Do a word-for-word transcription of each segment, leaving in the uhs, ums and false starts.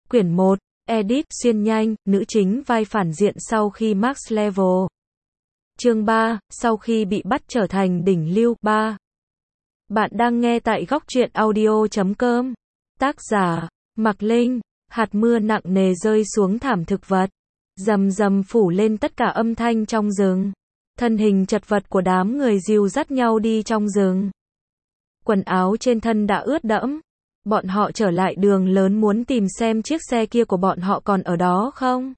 Quyển một, Edit, xuyên nhanh, nữ chính vai phản diện sau khi max level. Chương ba, sau khi bị bắt trở thành đỉnh lưu. ba. Bạn đang nghe tại góc truyện audio chấm com. Tác giả, Mạc Linh. Hạt mưa nặng nề rơi xuống thảm thực vật, rầm rầm phủ lên tất cả âm thanh trong rừng. Thân hình chật vật của đám người dìu dắt nhau đi trong rừng. Quần áo trên thân đã ướt đẫm. Bọn họ trở lại đường lớn muốn tìm xem chiếc xe kia của bọn họ còn ở đó không.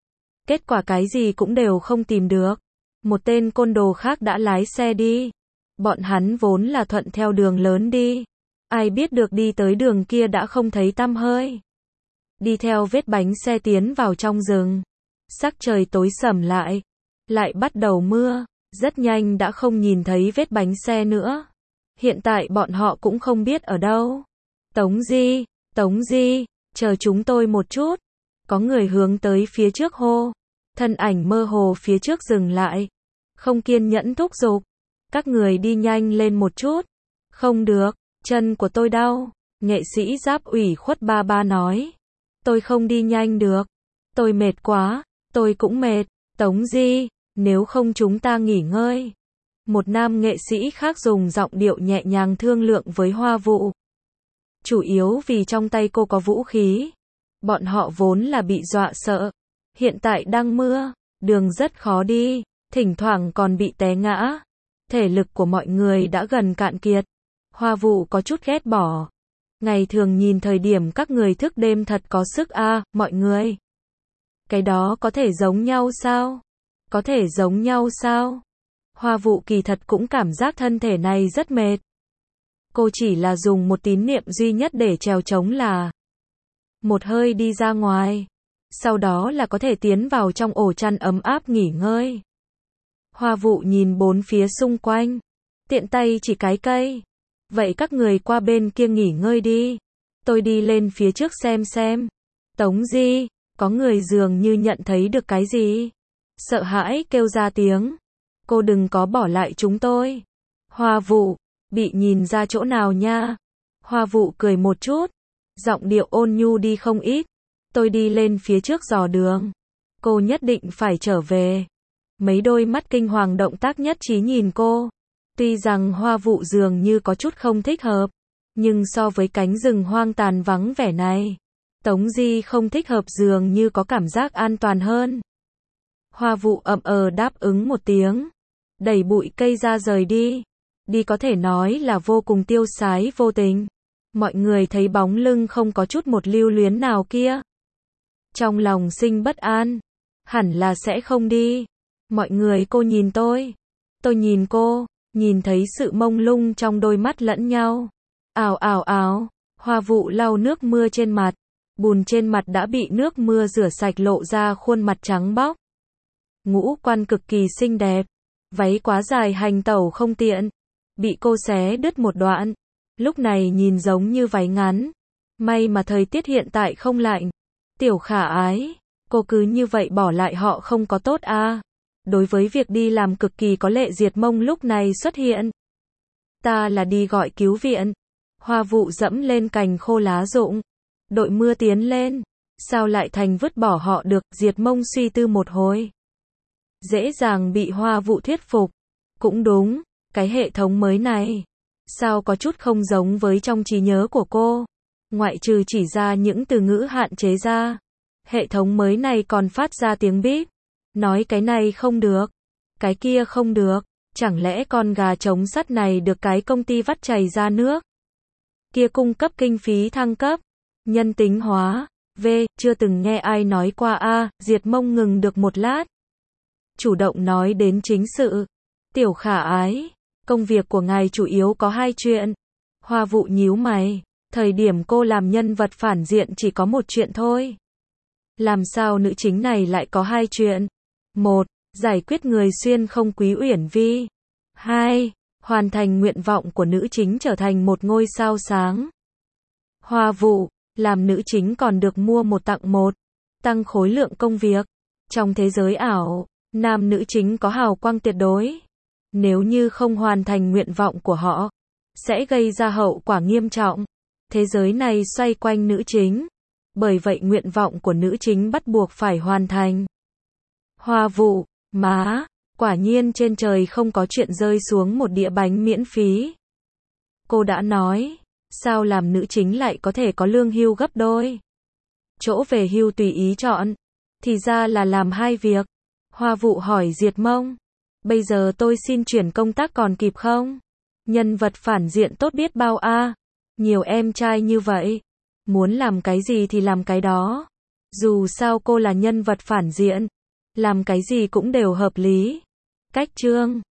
Kết quả cái gì cũng đều không tìm được. Một tên côn đồ khác đã lái xe đi. Bọn hắn vốn là thuận theo đường lớn đi. Ai biết được đi tới đường kia đã không thấy tăm hơi. Đi theo vết bánh xe tiến vào trong rừng. Sắc trời tối sầm lại. Lại bắt đầu mưa. Rất nhanh đã không nhìn thấy vết bánh xe nữa. Hiện tại bọn họ cũng không biết ở đâu. Tống Di, Tống Di, chờ chúng tôi một chút. Có người hướng tới phía trước hô. Thân ảnh mơ hồ phía trước dừng lại. Không kiên nhẫn thúc giục. Các người đi nhanh lên một chút. Không được, chân của tôi đau. Nghệ sĩ Giáp ủy khuất ba ba nói. Tôi không đi nhanh được. Tôi mệt quá, tôi cũng mệt. Tống Di, nếu không chúng ta nghỉ ngơi. Một nam nghệ sĩ khác dùng giọng điệu nhẹ nhàng thương lượng với Hoa Vụ. Chủ yếu vì trong tay cô có vũ khí. Bọn họ vốn là bị dọa sợ. Hiện tại đang mưa, đường rất khó đi, thỉnh thoảng còn bị té ngã. Thể lực của mọi người đã gần cạn kiệt. Hoa Vụ có chút ghét bỏ. Ngày thường nhìn thời điểm các người thức đêm thật có sức a, à, mọi người. Cái đó có thể giống nhau sao? Có thể giống nhau sao? Hoa Vụ kỳ thật cũng cảm giác thân thể này rất mệt. Cô chỉ là dùng một tín niệm duy nhất để trèo trống là một hơi đi ra ngoài. Sau đó là có thể tiến vào trong ổ chăn ấm áp nghỉ ngơi. Hoa Vụ nhìn bốn phía xung quanh. Tiện tay chỉ cái cây. Vậy các người qua bên kia nghỉ ngơi đi. Tôi đi lên phía trước xem xem. Tống Di, có người dường như nhận thấy được cái gì. Sợ hãi kêu ra tiếng. Cô đừng có bỏ lại chúng tôi. Hoa Vụ, bị nhìn ra chỗ nào nha. Hoa Vụ cười một chút. Giọng điệu ôn nhu đi không ít. Tôi đi lên phía trước dò đường. Cô nhất định phải trở về. Mấy đôi mắt kinh hoàng động tác nhất trí nhìn cô. Tuy rằng Hoa Vụ dường như có chút không thích hợp. Nhưng so với cánh rừng hoang tàn vắng vẻ này. Tống Di không thích hợp dường như có cảm giác an toàn hơn. Hoa Vụ ậm ờ đáp ứng một tiếng. Đẩy bụi cây ra rời đi. Đi có thể nói là vô cùng tiêu sái vô tình. Mọi người thấy bóng lưng không có chút một lưu luyến nào kia. Trong lòng sinh bất an. Hẳn là sẽ không đi. Mọi người cô nhìn tôi. Tôi nhìn cô. Nhìn thấy sự mông lung trong đôi mắt lẫn nhau. Ào ào ào. Hoa Vụ lau nước mưa trên mặt. Bùn trên mặt đã bị nước mưa rửa sạch lộ ra khuôn mặt trắng bóc. Ngũ quan cực kỳ xinh đẹp. Váy quá dài hành tẩu không tiện. Bị cô xé đứt một đoạn. Lúc này nhìn giống như váy ngắn. May mà thời tiết hiện tại không lạnh. Tiểu Khả Ái, cô cứ như vậy bỏ lại họ không có tốt à. Đối với việc đi làm cực kỳ có lệ Diệt Mông lúc này xuất hiện. Ta là đi gọi cứu viện. Hoa Vụ dẫm lên cành khô lá rụng. Đội mưa tiến lên. Sao lại thành vứt bỏ họ được? Diệt Mông suy tư một hồi. Dễ dàng bị Hoa Vụ thuyết phục. Cũng đúng, cái hệ thống mới này. Sao có chút không giống với trong trí nhớ của cô. Ngoại trừ chỉ ra những từ ngữ hạn chế ra. Hệ thống mới này còn phát ra tiếng bíp. Nói cái này không được. Cái kia không được. Chẳng lẽ con gà trống sắt này được cái công ty vắt chảy ra nước. Kia cung cấp kinh phí thăng cấp. Nhân tính hóa. V. Chưa từng nghe ai nói qua a. Diệt Mông ngừng được một lát. Chủ động nói đến chính sự. Tiểu Khả Ái. Công việc của ngài chủ yếu có hai chuyện. Hoa Vụ nhíu mày. Thời điểm cô làm nhân vật phản diện chỉ có một chuyện thôi. Làm sao nữ chính này lại có hai chuyện? Một. Giải quyết người xuyên không Quý Uyển Vi. Hai. Hoàn thành nguyện vọng của nữ chính trở thành một ngôi sao sáng. Hoa Vụ. Làm nữ chính còn được mua một tặng một. Tăng khối lượng công việc. Trong thế giới ảo, nam nữ chính có hào quang tuyệt đối. Nếu như không hoàn thành nguyện vọng của họ, sẽ gây ra hậu quả nghiêm trọng. Thế giới này xoay quanh nữ chính. bởi vậy nguyện vọng của nữ chính bắt buộc phải hoàn thành. Hoa Vụ, má, quả nhiên trên trời không có chuyện rơi xuống một đĩa bánh miễn phí. Cô đã nói, sao làm nữ chính lại có thể có lương hưu gấp đôi? Chỗ về hưu tùy ý chọn, thì ra là làm hai việc. Hoa Vụ hỏi Diệt Mông, bây giờ tôi xin chuyển công tác còn kịp không? Nhân vật phản diện tốt biết bao a, nhiều em trai như vậy, muốn làm cái gì thì làm cái đó. Dù sao cô là nhân vật phản diện, làm cái gì cũng đều hợp lý. Cách chương